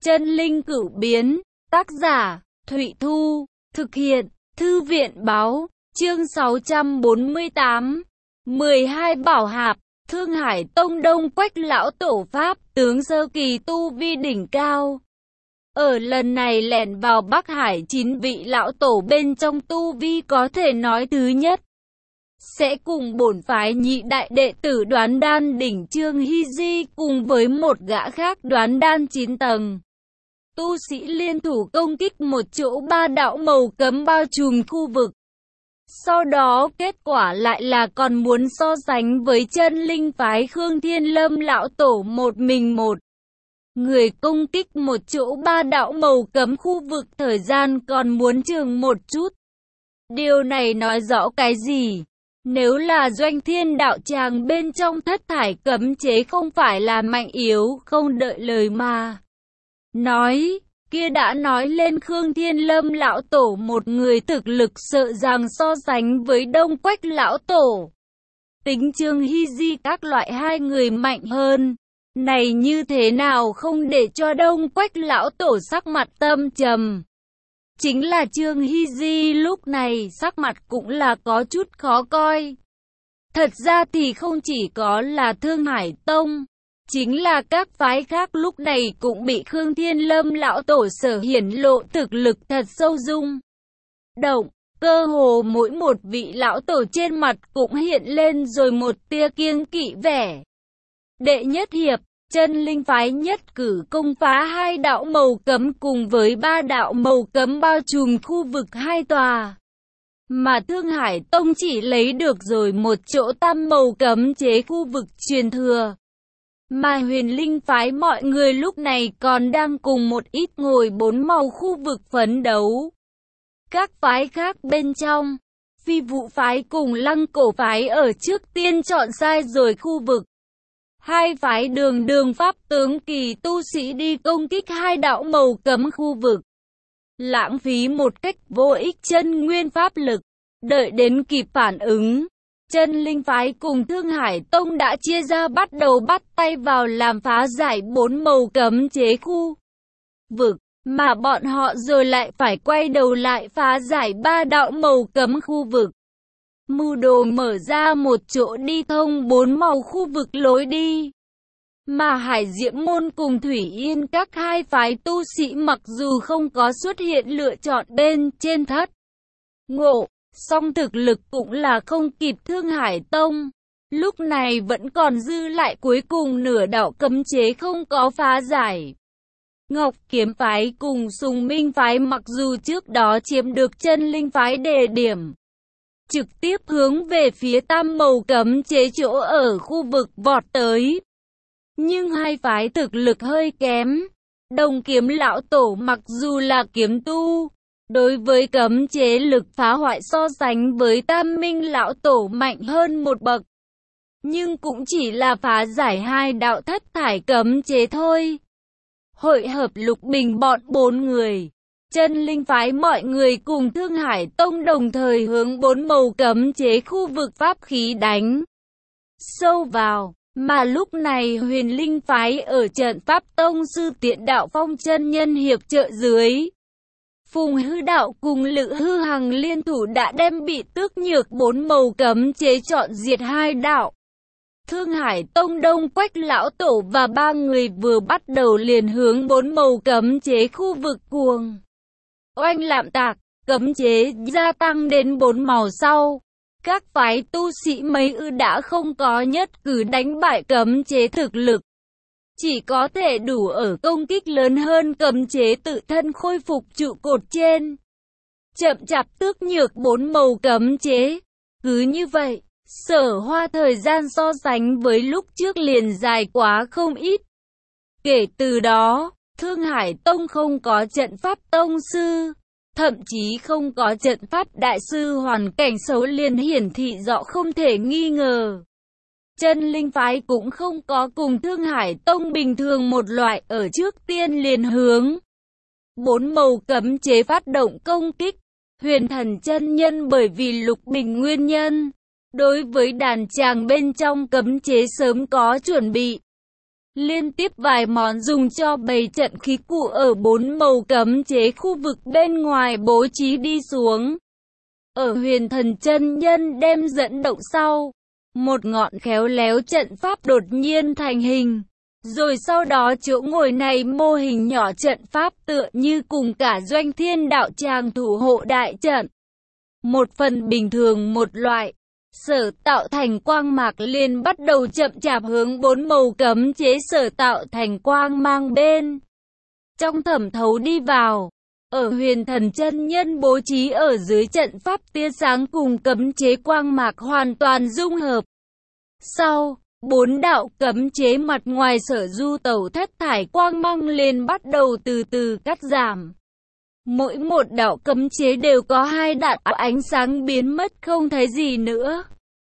Chân linh cửu biến, tác giả, Thụy Thu, thực hiện, Thư viện báo, chương 648, 12 bảo hạp, Thương Hải Tông Đông Quách lão tổ Pháp, tướng sơ kỳ tu vi đỉnh cao. Ở lần này lẻn vào Bắc Hải 9 vị lão tổ bên trong tu vi có thể nói thứ nhất. Sẽ cùng bổn phái nhị đại đệ tử Đoán Đan đỉnh Trương Hy Di cùng với một gã khác Đoán Đan 9 tầng. Tu sĩ liên thủ công kích một chỗ ba đạo màu cấm bao trùm khu vực. Sau đó kết quả lại là còn muốn so sánh với chân linh phái Khương Thiên Lâm lão tổ một mình một người công kích một chỗ ba đạo màu cấm khu vực, thời gian còn muốn chừng một chút. Điều này nói rõ cái gì? Nếu là Doanh Thiên đạo tràng bên trong thất thải cấm chế không phải là mạnh yếu, không đợi lời mà nói, kia đã nói lên Khương Thiên Lâm lão tổ một người thực lực sợ rằng so sánh với Đông Quách lão tổ. Tính Trương Hy Di các loại hai người mạnh hơn. Này như thế nào không để cho Đông Quách lão tổ sắc mặt tâm trầm. Chính là Trương Hy Di lúc này sắc mặt cũng là có chút khó coi. Thật ra thì không chỉ có là Thương Hải Tông, chính là các phái khác lúc này cũng bị Khương Thiên Lâm lão tổ sở hiển lộ thực lực thật sâu rung động. Cơ hồ mỗi một vị lão tổ trên mặt cũng hiện lên rồi một tia kiêng kỵ vẻ. Đệ nhất hiệp, chân linh phái nhất cử công phá hai đạo màu cấm cùng với ba đạo màu cấm bao trùm khu vực hai tòa. Mà Thương Hải Tông chỉ lấy được rồi một chỗ tam màu cấm chế khu vực truyền thừa. Mà Huyền Linh phái mọi người lúc này còn đang cùng một ít ngồi bốn màu khu vực phấn đấu. Các phái khác bên trong, Phi Vụ phái cùng Lăng Cổ phái ở trước tiên chọn sai rồi khu vực. Hai phái đường pháp tướng kỳ tu sĩ đi công kích hai đạo màu cấm khu vực. Lãng phí một cách vô ích chân nguyên pháp lực. Đợi đến kịp phản ứng, chân linh phái cùng Thương Hải Tông đã chia ra bắt đầu bắt tay vào làm phá giải bốn màu cấm chế khu vực. Mà bọn họ rồi lại phải quay đầu lại phá giải ba đạo màu cấm khu vực. Mưu đồ mở ra một chỗ đi thông bốn màu khu vực lối đi. Mà Hải Diễm Môn cùng Thủy Yên các hai phái tu sĩ mặc dù không có xuất hiện lựa chọn bên trên thất ngộ, song thực lực cũng là không kịp Thương Hải Tông. Lúc này vẫn còn dư lại cuối cùng nửa đạo cấm chế không có phá giải. Ngọc Kiếm phái cùng Sùng Minh phái mặc dù trước đó chiếm được chân linh phái đề điểm, trực tiếp hướng về phía tam màu cấm chế chỗ ở khu vực vọt tới. Nhưng hai phái thực lực hơi kém. Đồng Kiếm lão tổ mặc dù là kiếm tu, đối với cấm chế lực phá hoại so sánh với Tam Minh lão tổ mạnh hơn một bậc. Nhưng cũng chỉ là phá giải hai đạo thất thải cấm chế thôi. Hội hợp Lục Bình bọn 4 người, chân linh phái mọi người cùng Thương Hải Tông đồng thời hướng bốn màu cấm chế khu vực pháp khí đánh sâu vào. Mà lúc này Huyền Linh phái ở trận pháp tông sư Tiện Đạo Phong chân nhân hiệp trợ dưới, Phùng Hư Đạo cùng Lự Hư Hằng liên thủ đã đem bị tước nhược bốn màu cấm chế chọn diệt hai đạo. Thương Hải Tông Đông Quách lão tổ và ba người vừa bắt đầu liền hướng bốn màu cấm chế khu vực cuồng oanh lạm tạc, cấm chế gia tăng đến 4 màu sau. Các phái tu sĩ mấy đã không có nhất cử đánh bại cấm chế thực lực. Chỉ có thể đủ ở công kích lớn hơn cấm chế tự thân khôi phục trụ cột trên. Chậm chạp tước nhược 4 màu cấm chế. Cứ như vậy, Sở Hoa thời gian so sánh với lúc trước liền dài quá không ít. Kể từ đó, Thương Hải Tông không có trận pháp tông sư. Thậm chí không có trận pháp đại sư, hoàn cảnh xấu liền hiển thị rõ không thể nghi ngờ. Chân linh phái cũng không có cùng Thương Hải Tông bình thường một loại ở trước tiên liền hướng bốn màu cấm chế phát động công kích. Huyền Thần chân nhân bởi vì Lục Bình nguyên nhân, đối với đàn tràng bên trong cấm chế sớm có chuẩn bị. liên tiếp vài món dùng cho bày trận khí cụ ở 4 màu cấm chế khu vực bên ngoài bố trí đi xuống. Ở Huyền Thần chân nhân đem dẫn động sau, một ngọn khéo léo trận pháp đột nhiên thành hình. Rồi sau đó chỗ ngồi này mô hình nhỏ trận pháp tựa như cùng cả doanh thiên đạo tràng thủ hộ đại trận. Một phần bình thường một loại, sở tạo thành quang mạc liền bắt đầu chậm chạp hướng 4 màu cấm chế sở tạo thành quang mang bên trong thẩm thấu đi vào. Ở Huyền Thần chân nhân bố trí ở dưới trận pháp tia sáng cùng cấm chế quang mạc hoàn toàn dung hợp. Sau, 4 đạo cấm chế mặt ngoài sở du tẩu thất thải quang mang lên bắt đầu từ từ cắt giảm. Mỗi một đạo cấm chế đều có 2 đạo ánh sáng biến mất không thấy gì nữa.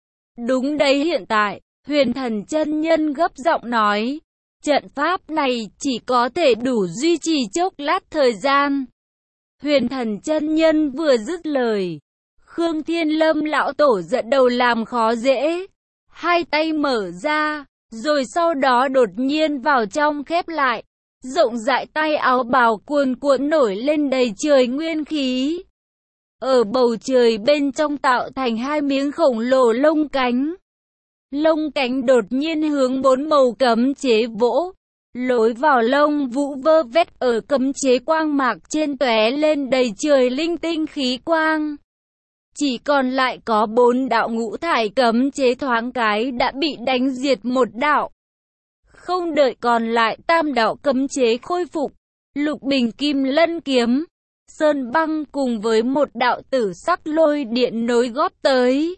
Đúng đấy, hiện tại, Huyền Thần chân nhân gấp giọng nói, trận pháp này chỉ có thể đủ duy trì chốc lát thời gian. Huyền Thần chân nhân vừa dứt lời, Khương Thiên Lâm lão tổ giận đầu làm khó dễ, hai tay mở ra, rồi sau đó đột nhiên vào trong khép lại, rộng rãi tay áo bào cuồn cuộn nổi lên đầy trời nguyên khí. Ở bầu trời bên trong tạo thành 2 miếng khổng lồ lông cánh. Lông cánh đột nhiên hướng 4 màu cấm chế vỗ. Lối vào lông vũ vơ vét ở cấm chế quang mạc trên tóe lên đầy trời linh tinh khí quang. Chỉ còn lại có 4 đạo ngũ thải cấm chế thoáng cái đã bị đánh diệt một đạo. Không đợi còn lại tam đạo cấm chế khôi phục, Lục Bình Kim Lân kiếm, Sơn Băng cùng với một đạo tử sắc lôi điện nối góp tới,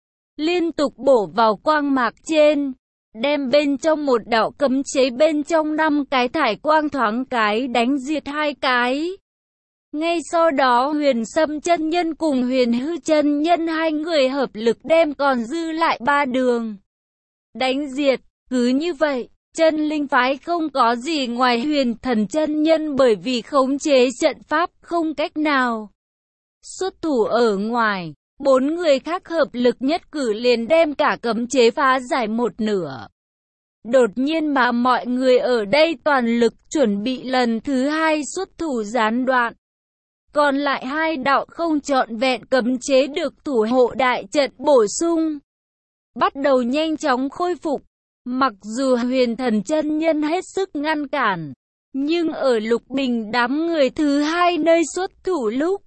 liên tục bổ vào quang mạc trên, đem bên trong một đạo cấm chế bên trong 5 cái thải quang thoáng cái đánh diệt 2 cái. Ngay sau đó Huyền Sâm chân nhân cùng Huyền Hư chân nhân hai người hợp lực đem còn dư lại 3 đường đánh diệt. Cứ như vậy, Chân Linh phái không có gì ngoài Huyền Thần chân nhân bởi vì khống chế trận pháp không cách nào xuất thủ ở ngoài. 4 người khác hợp lực nhất cử liền đem cả cấm chế phá giải một nửa. Đột nhiên mà mọi người ở đây toàn lực chuẩn bị lần thứ 2 xuất thủ gián đoạn. Còn lại 2 đạo không trọn vẹn cấm chế được thủ hộ đại trận bổ sung, bắt đầu nhanh chóng khôi phục. Mặc dù Huyền Thần chân nhân hết sức ngăn cản, nhưng ở Lục Bình đám người thứ 2 nơi xuất thủ lúc,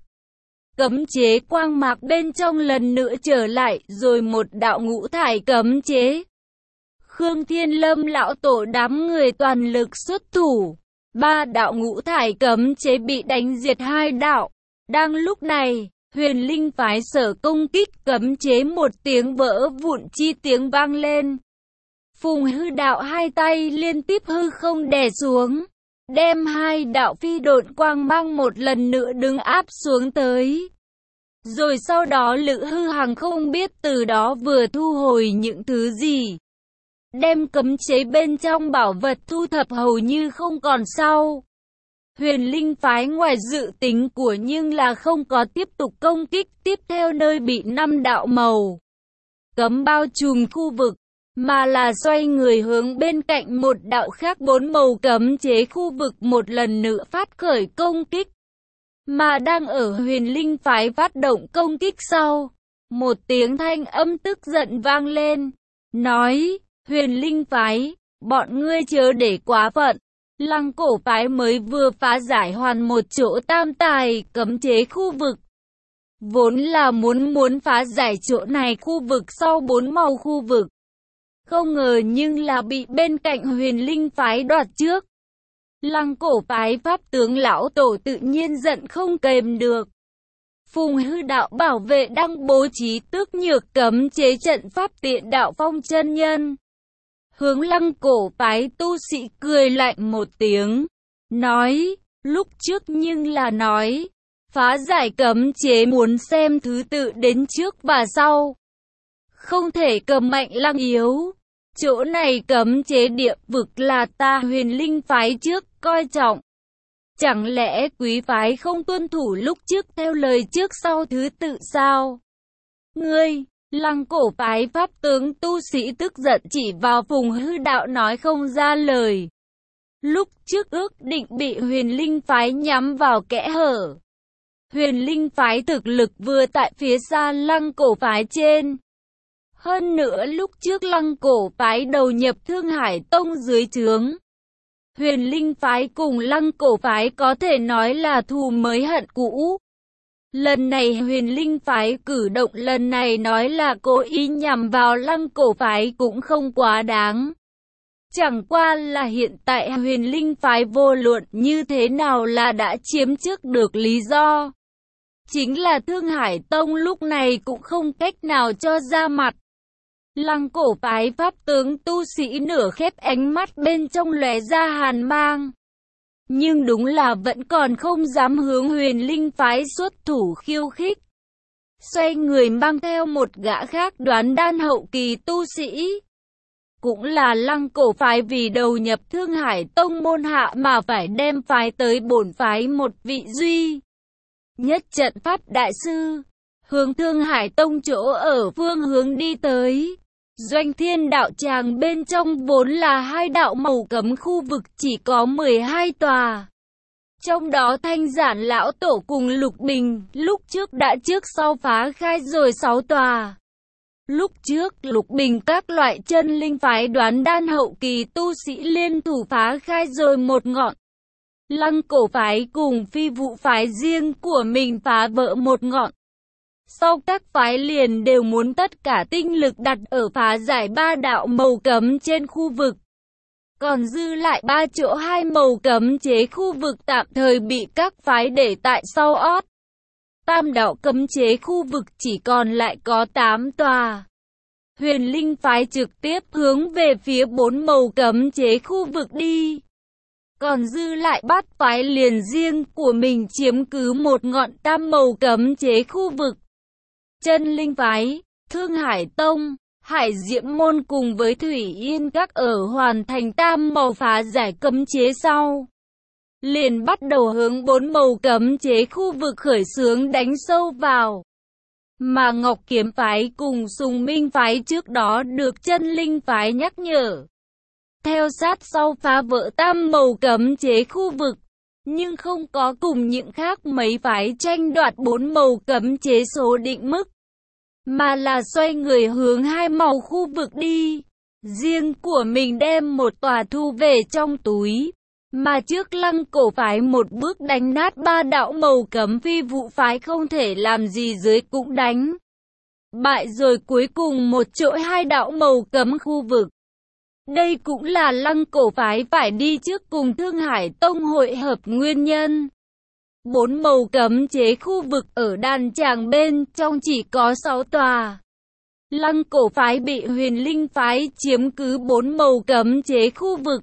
cấm chế quang mạc bên trong lần nữa trở lại rồi một đạo ngũ thải cấm chế. Khương Thiên Lâm lão tổ đám người toàn lực xuất thủ, 3 đạo ngũ thải cấm chế bị đánh diệt 2 đạo. Đang lúc này, Huyền Linh phái sở công kích cấm chế một tiếng vỡ vụn chi tiếng vang lên. Phùng Hư đạo hai tay liên tiếp hư không đè xuống, đem 2 đạo phi độn quang mang một lần nữa đứng áp xuống tới. Rồi sau đó Lữ Hư Hằng không biết từ đó vừa thu hồi những thứ gì, đem cấm chế bên trong bảo vật thu thập hầu như không còn sau. Huyền Linh phái ngoài dự tính của nhưng là không có tiếp tục công kích tiếp theo nơi bị 5 đạo màu cấm bao trùm khu vực, mà là xoay người hướng bên cạnh một đạo khác 4 màu cấm chế khu vực một lần nữa phát khởi công kích. Mà đang ở Huyền Linh phái phát động công kích sau, một tiếng thanh âm tức giận vang lên, nói, Huyền Linh phái, bọn ngươi chớ để quá phận. Lăng Cổ phái mới vừa phá giải hoàn một chỗ tam tài cấm chế khu vực. Vốn là muốn phá giải chỗ này khu vực sau 4 màu khu vực. Không ngờ nhưng là bị bên cạnh Huyền Linh phái đoạt trước. Lăng Cổ phái pháp tướng lão tổ tự nhiên giận không kềm được. Phùng Hư đạo bảo vệ đang bố trí tước nhược cấm chế trận pháp tiện đạo phong chân nhân. Hướng Lăng Cổ phái tu sĩ cười lạnh một tiếng, nói, lúc trước nhưng là nói, phá giải cấm chế muốn xem thứ tự đến trước và sau. Không thể cầm mạnh lăng yếu. Chỗ này cấm chế địa vực là ta Huyền Linh phái trước coi trọng. Chẳng lẽ quý phái không tuân thủ lúc trước theo lời trước sau thứ tự sao? Ngươi, Lăng Cổ phái pháp tướng tu sĩ tức giận chỉ vào Phùng Hư Đạo nói không ra lời. Lúc trước ước định bị Huyền Linh phái nhắm vào kẽ hở. Huyền Linh phái thực lực vừa tại phía xa Lăng Cổ phái trên. Hơn nữa lúc trước Lăng Cổ phái đầu nhập Thương Hải Tông dưới trướng. Huyền Linh phái cùng Lăng Cổ phái có thể nói là thù mới hận cũ. Lần này Huyền Linh phái cử động lần này nói là cố ý nhằm vào Lăng Cổ phái cũng không quá đáng. Chẳng qua là hiện tại Huyền Linh phái vô luận như thế nào là đã chiếm trước được lý do. Chính là Thương Hải Tông lúc này cũng không cách nào cho ra mặt. Lăng Cổ phái pháp tướng tu sĩ nửa khép ánh mắt bên trong lóe ra hàn mang. Nhưng đúng là vẫn còn không dám hướng Huyền Linh phái xuất thủ khiêu khích. Xoay người mang theo một gã khác đoán đan hậu kỳ tu sĩ. Cũng là Lăng Cổ phái vì đầu nhập Thương Hải Tông môn hạ mà phải đem phái tới bổn phái một vị duy nhất trận pháp đại sư, hướng Thương Hải Tông chỗ ở phương hướng đi tới. Doanh Thiên đạo tràng bên trong vốn là hai đạo màu cấm khu vực chỉ có 12 tòa. Trong đó Thanh Giản lão tổ cùng Lục Bình lúc trước đã trước sau phá khai rồi 6 tòa. Lúc trước Lục Bình các loại chân linh phái đoán đan hậu kỳ tu sĩ liên thủ phá khai rồi một ngọn. Lăng Cổ phái cùng Phi Vụ phái riêng của mình phá vỡ một ngọn. Sau các phái liền đều muốn tất cả tinh lực đặt ở phá giải 3 đạo màu cấm trên khu vực. Còn dư lại 3 chỗ 2 màu cấm chế khu vực tạm thời bị các phái để tại sau ót. Tam đạo cấm chế khu vực chỉ còn lại có 8 tòa. Huyền Linh phái trực tiếp hướng về phía 4 màu cấm chế khu vực đi. Còn dư lại Bát phái liền riêng của mình chiếm cứ một ngọn tam màu cấm chế khu vực. Chân Linh phái, Thương Hải Tông, Hải Diễm môn cùng với Thủy Yên các ở hoàn thành tam màu phá giải cấm chế sau. Liền bắt đầu hướng 4 màu cấm chế khu vực khởi xướng đánh sâu vào. Mà Ngọc Kiếm phái cùng Sùng Minh phái trước đó được Chân Linh phái nhắc nhở. Theo sát sau phá vỡ tam màu cấm chế khu vực. Nhưng không có cùng những khác mấy phái tranh đoạt 4 màu cấm chế số định mức. Mà là xoay người hướng 2 màu khu vực đi. Riêng của mình đem một tòa thu về trong túi. Mà trước Lăng Cổ phái một bước đánh nát 3 đạo màu cấm Phi Vụ phái không thể làm gì dưới cũng đánh bại rồi cuối cùng một chỗ 2 đạo màu cấm khu vực. Đây cũng là Lăng Cổ phái phải đi trước cùng Thương Hải Tông hội hợp nguyên nhân. 4 màu cấm chế khu vực ở đan tràng bên trong chỉ có 6 tòa. Lăng Cổ phái bị Huyền Linh phái chiếm cứ 4 màu cấm chế khu vực.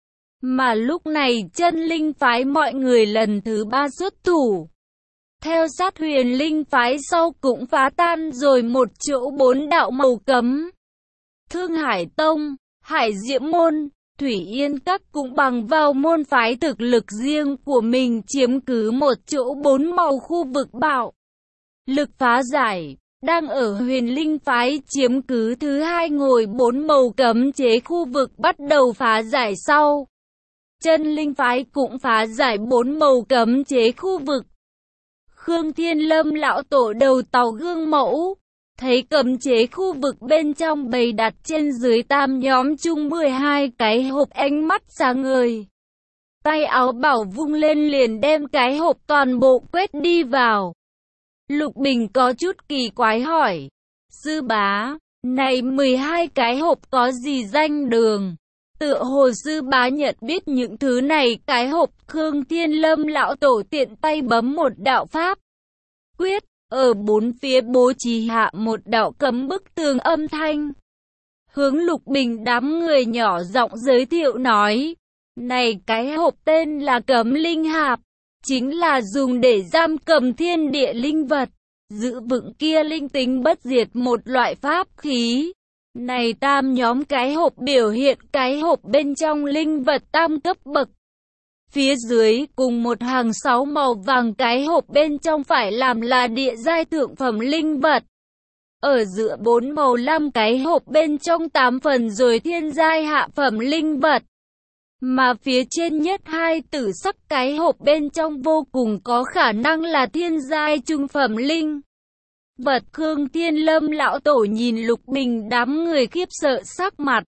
Mà lúc này Chân Linh phái mọi người lần thứ 3 xuất thủ. Theo sát Huyền Linh phái sau cũng phá tan rồi một chỗ 4 đạo màu cấm. Thương Hải Tông, Hải Diễm môn, Thủy Yên các cũng bằng vào môn phái thực lực riêng của mình chiếm cứ một chỗ 4 màu khu vực bạo lực phá giải. Đang ở Huyền Linh phái chiếm cứ thứ 2 ngồi 4 màu cấm chế khu vực bắt đầu phá giải sau. Chân Linh phái cũng phá giải 4 màu cấm chế khu vực. Khương Thiên Lâm lão tổ đầu tàu gương mẫu, thấy cấm chế khu vực bên trong bày đặt trên dưới tam nhóm chung 12 cái hộp ánh mắt sáng ngời. Tay áo bảo vung lên liền đem cái hộp toàn bộ quét đi vào. Lục Bình có chút kỳ quái hỏi, sư bá, này 12 cái hộp có gì danh đường? Tựa hồ sư bá nhận biết những thứ này cái hộp. Khương Thiên Lâm lão tổ tiện tay bấm một đạo pháp quyết, ở bốn phía bố trí hạ một đạo cấm bức tường âm thanh. Hướng Lục Bình đám người nhỏ giọng giới thiệu nói, này cái hộp tên là Cấm Linh Hạp, chính là dùng để giam cầm thiên địa linh vật, giữ vững kia linh tính bất diệt một loại pháp khí. Này tam nhóm cái hộp biểu hiện cái hộp bên trong linh vật tam cấp bậc. Phía dưới cùng một hàng 6 màu vàng cái hộp bên trong phải làm là địa giai thượng phẩm linh vật. Ở giữa 4 màu 5 cái hộp bên trong 8 phần rồi thiên giai hạ phẩm linh vật. Mà phía trên nhất 2 tử sắc cái hộp bên trong vô cùng có khả năng là thiên giai trung phẩm linh vật. Khương Thiên Lâm lão tổ nhìn Lục Bình đám người khiếp sợ sắc mặt.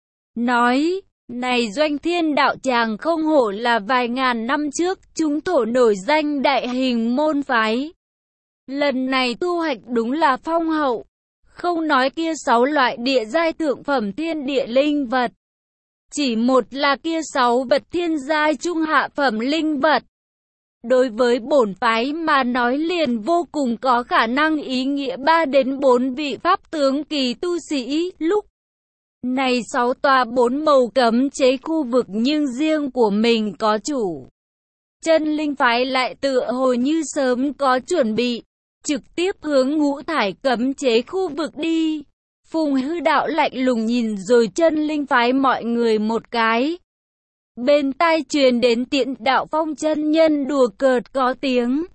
Nói, này Doanh Thiên đạo tràng không hổ là vài ngàn năm trước, chúng thổ nổi danh đại hình môn phái. Lần này thu hoạch đúng là phong hậu. Không nói kia 6 loại địa giai thượng phẩm thiên địa linh vật. Chỉ một là kia 6 vật thiên giai trung hạ phẩm linh vật. Đối với bổn phái mà nói liền vô cùng có khả năng ý nghĩa 3 đến 4 vị pháp tướng kỳ tu sĩ. Lúc này 6 tòa 4 màu cấm chế khu vực nhưng riêng của mình có chủ. Chân linh phái lại tựa hồ như sớm có chuẩn bị, trực tiếp hướng ngũ thải cấm chế khu vực đi. Phùng Hư đạo lạnh lùng nhìn rồi chân linh phái mọi người một cái. Bên tai truyền đến Tiện Đạo Phong chân nhân đùa cợt có tiếng.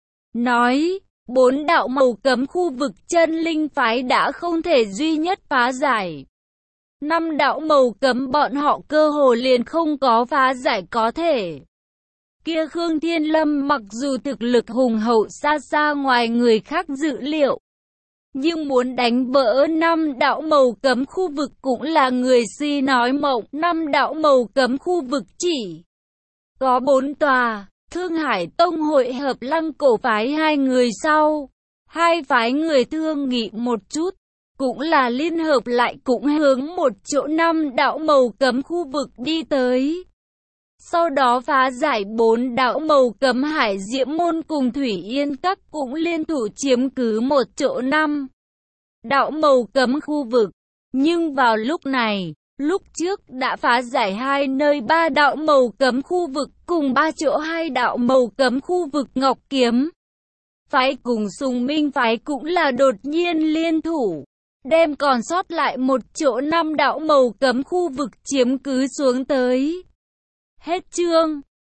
Nói, 4 đạo màu cấm khu vực chân linh phái đã không thể duy nhất phá giải. 5 đạo màu cấm bọn họ cơ hồ liền không có phá giải có thể. Kia Khương Thiên Lâm mặc dù thực lực hùng hậu xa xa ngoài người khác dự liệu, nhưng muốn đánh vỡ 5 đạo màu cấm khu vực cũng là người si nói mộng. 5 đạo màu cấm khu vực chỉ có 4 tòa. Thương Hải Tông hội hợp Lăng Cổ phái hai người sau. Hai phái người thương nghị một chút, cũng là liên hợp lại cũng hướng một chỗ 5 đạo màu cấm khu vực đi tới. Sau đó phá giải 4 đạo màu cấm. Hải Diễm Môn cùng Thủy Yên Các cũng liên thủ chiếm cứ một chỗ 5 đạo màu cấm khu vực. Nhưng vào lúc này, lúc trước đã phá giải 2 nơi 3 đạo màu cấm khu vực cùng 3 chỗ 2 đạo màu cấm khu vực. Ngọc Kiếm phái cùng Sùng Minh phái cũng là đột nhiên liên thủ, đem còn sót lại một chỗ 5 đạo màu cấm khu vực chiếm cứ xuống tới. Hết chương.